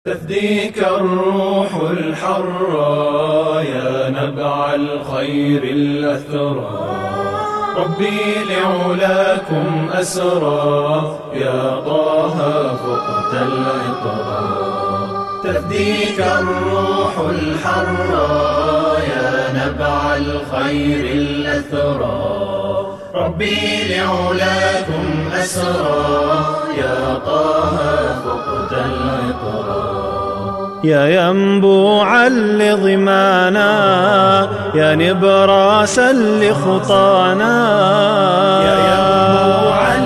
تفديك الروح الحرة يا نبع الخير الأثرى، ربي لعلاكم أسرى يا طه فقت العطرى. تفديك الروح الحرة يا نبع الخير الأثرى، ربي لعلاكم أسرى يا طه فقت العطرى. يا ينبوعا لضمانا يا نبراسا لخطانا، يا ينبوعا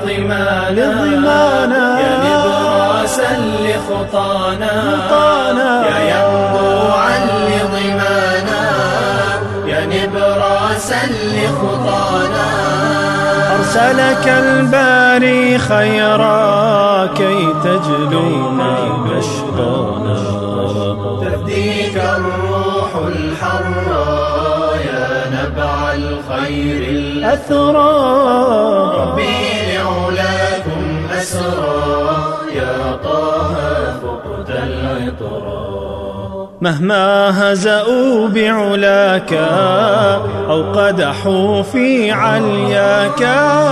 لضمانا يا نبراسا لخطانا، يا ينبوعا لضمانا يا نبراسا لخطانا. أرسلك الباري خيرا كي تجلونا بشطانا. تفديك الروح الحرة يا نبع الخير الأثرى، ربي لعلاكم أسرى يا طه فقت العطرى. مهما هزأوا بعلاك أو قدحوا في علياك،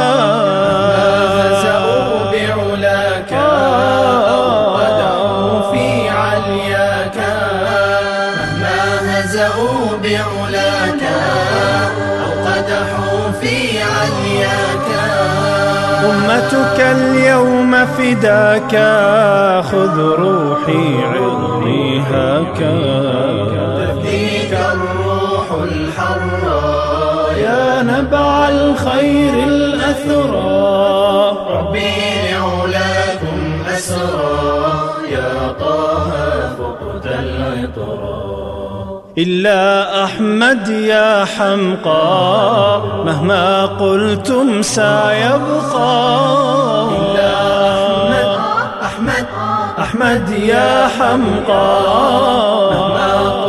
هزأوا بعلاك أو قدحوا في علياك، مهما هزأوا بعلاك أو قدحوا في علياك. أمتك اليوم فداك خذ روحي عظني هاكا. تفديك الروح الحرة يا نبع الخير الأثرى، ربي لعلاكم أسرى يا طه فقت العطرى. إلا أحمد يا حمقى مهما قلتم سيبقى. إلا أحمد يا حمقى مهما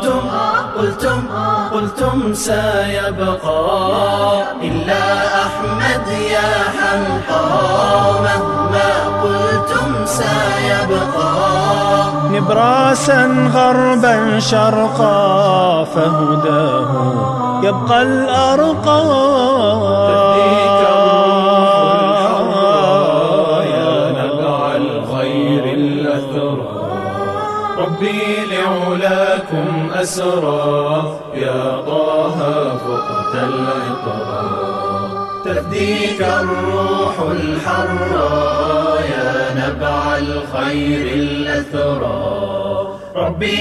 قلتم سيبقى. إلا أحمد يا حمقى مهما قلتم سيبقى. نبراسا غربا شرقا فهداه يبقى الأرقى. تفديك الروح الحرة يا نبع الخير الأثرى، ربي لعلاكم أسرى يا طه فقت العطرى. تفديك الروح الحرة يا نبع الخير الأثرى، ربي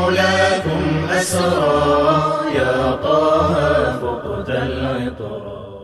لعلاكم أسرى يا طه فقت العطرى.